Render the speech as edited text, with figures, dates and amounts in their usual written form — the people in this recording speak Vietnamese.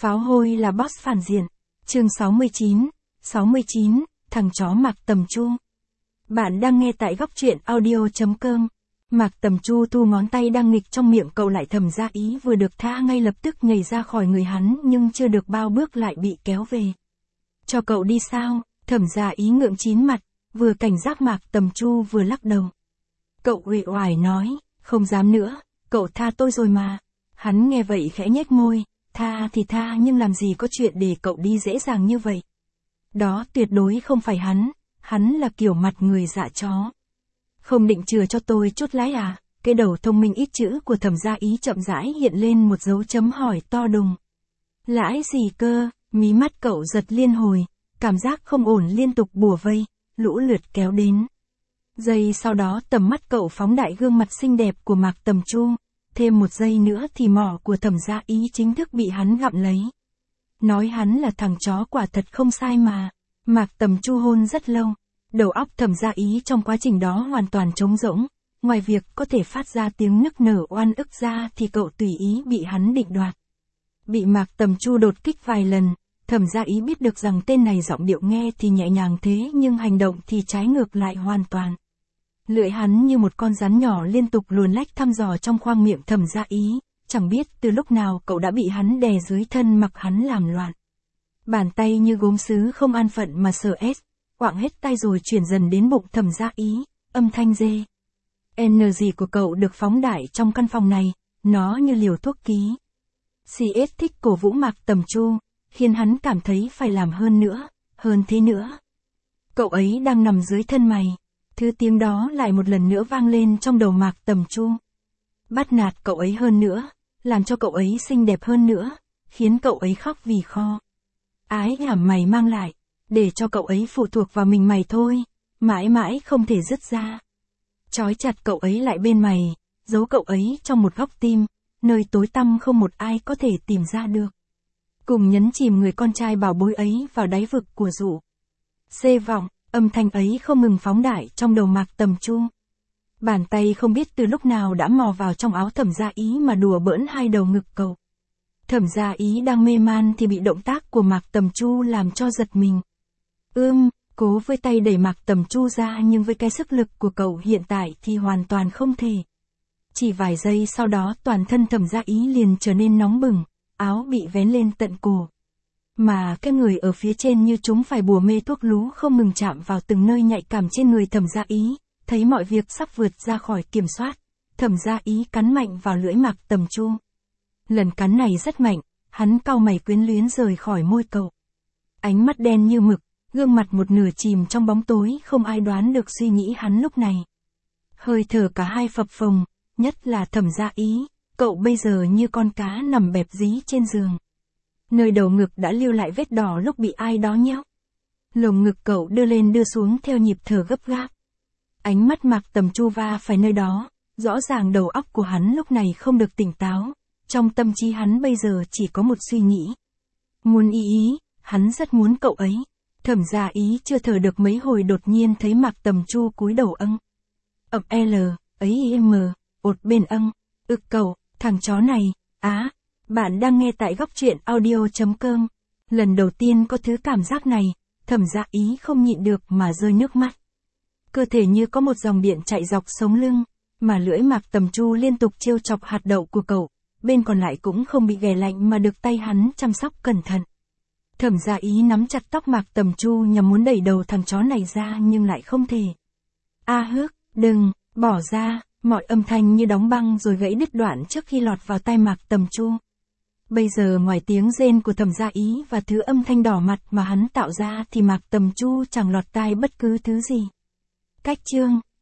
Pháo hôi là boss phản diện. Chương 69, thằng chó Mạc Tầm Chu. Bạn đang nghe tại góc truyện audio.com. Mạc Tầm Chu thu ngón tay đang nghịch trong miệng cậu lại thầm ra ý vừa được tha ngay lập tức nhảy ra khỏi người hắn nhưng chưa được bao bước lại bị kéo về. Cho cậu đi sao? Thẩm gia ý ngượng chín mặt, vừa cảnh giác Mạc Tầm Chu vừa lắc đầu. Cậu uể oải nói, không dám nữa, cậu tha tôi rồi mà. Hắn nghe vậy khẽ nhếch môi, tha thì tha nhưng làm gì có chuyện để cậu đi dễ dàng như vậy. Đó tuyệt đối không phải hắn là kiểu mặt người dạ chó. Không định chừa cho tôi chút lái à? Cái đầu thông minh ít chữ của thẩm gia ý chậm rãi hiện lên một dấu chấm hỏi to đùng. Lãi gì cơ? Mí mắt cậu giật liên hồi, cảm giác không ổn liên tục bủa vây, lũ lượt kéo đến. Giây sau đó tầm mắt cậu phóng đại gương mặt xinh đẹp của Mạc Tầm Chu, thêm một giây nữa thì mỏ của thẩm gia ý chính thức bị hắn gặm lấy. Nói hắn là thằng chó quả thật không sai mà. Mạc Tầm Chu hôn rất lâu, đầu óc thẩm gia ý trong quá trình đó hoàn toàn trống rỗng, ngoài việc có thể phát ra tiếng nức nở oan ức ra thì cậu tùy ý bị hắn định đoạt. Bị Mạc Tầm Chu đột kích vài lần, thẩm gia ý biết được rằng tên này giọng điệu nghe thì nhẹ nhàng thế nhưng hành động thì trái ngược lại hoàn toàn. Lưỡi hắn như một con rắn nhỏ liên tục luồn lách thăm dò trong khoang miệng thẩm gia ý, chẳng biết từ lúc nào cậu đã bị hắn đè dưới thân mặc hắn làm loạn. Bàn tay như gốm sứ không an phận mà sờ quạng hết tay rồi chuyển dần đến bụng thẩm gia ý, âm thanh dê. Energy của cậu được phóng đại trong căn phòng này, nó như liều thuốc ký. CS thích cổ vũ Mạc Tầm Chu, khiến hắn cảm thấy phải làm hơn thế nữa. Cậu ấy đang nằm dưới thân mày. Thứ tiếng đó lại một lần nữa vang lên trong đầu Mạc Tầm Chu. Bắt nạt cậu ấy hơn nữa, làm cho cậu ấy xinh đẹp hơn nữa, khiến cậu ấy khóc vì kho. Ái ảm mày mang lại, để cho cậu ấy phụ thuộc vào mình mày thôi, mãi mãi không thể dứt ra. Trói chặt cậu ấy lại bên mày, giấu cậu ấy trong một góc tim, nơi tối tăm không một ai có thể tìm ra được. Cùng nhấn chìm người con trai bảo bối ấy vào đáy vực của dụ. Xê vọng, âm thanh ấy không ngừng phóng đại trong đầu Mạc Tầm Chu. Bàn tay không biết từ lúc nào đã mò vào trong áo thẩm gia ý mà đùa bỡn hai đầu ngực cậu. Thẩm gia ý đang mê man thì bị động tác của Mạc Tầm Chu làm cho giật mình. Cố với tay đẩy Mạc Tầm Chu ra nhưng với cái sức lực của cậu hiện tại thì hoàn toàn không thể. Chỉ vài giây sau đó toàn thân thẩm gia ý liền trở nên nóng bừng, áo bị vén lên tận cổ. Mà cái người ở phía trên như chúng phải bùa mê thuốc lú không ngừng chạm vào từng nơi nhạy cảm trên người thẩm gia ý, thấy mọi việc sắp vượt ra khỏi kiểm soát. Thẩm gia ý cắn mạnh vào lưỡi Mạc Tầm Chu. Lần cắn này rất mạnh, hắn cau mày quyến luyến rời khỏi môi cậu. Ánh mắt đen như mực, gương mặt một nửa chìm trong bóng tối không ai đoán được suy nghĩ hắn lúc này. Hơi thở cả hai phập phồng, nhất là thẩm gia ý, cậu bây giờ như con cá nằm bẹp dí trên giường. Nơi đầu ngực đã lưu lại vết đỏ lúc bị ai đó nhéo. Lồng ngực cậu đưa lên đưa xuống theo nhịp thở gấp gáp. Ánh mắt Mạc Tầm Chu va phải nơi đó, rõ ràng đầu óc của hắn lúc này không được tỉnh táo, trong tâm trí hắn bây giờ chỉ có một suy nghĩ. Muốn hắn rất muốn cậu ấy. Thẩm gia ý chưa thở được mấy hồi đột nhiên thấy Mạc Tầm Chu cúi đầu ột bên cậu, thằng chó này, bạn đang nghe tại góc truyện audio.com. Lần đầu tiên có thứ cảm giác này, thẩm gia ý không nhịn được mà rơi nước mắt. Cơ thể như có một dòng điện chạy dọc sống lưng, mà lưỡi Mạc Tầm Chu liên tục trêu chọc hạt đậu của cậu, bên còn lại cũng không bị ghẻ lạnh mà được tay hắn chăm sóc cẩn thận. Thẩm gia ý nắm chặt tóc Mạc Tầm Chu nhằm muốn đẩy đầu thằng chó này ra nhưng lại không thể. Đừng, bỏ ra, mọi âm thanh như đóng băng rồi gãy đứt đoạn trước khi lọt vào tai Mạc Tầm Chu. Bây giờ ngoài tiếng rên của thẩm gia ý và thứ âm thanh đỏ mặt mà hắn tạo ra thì Mạc Tầm Chu chẳng lọt tai bất cứ thứ gì. Cách chương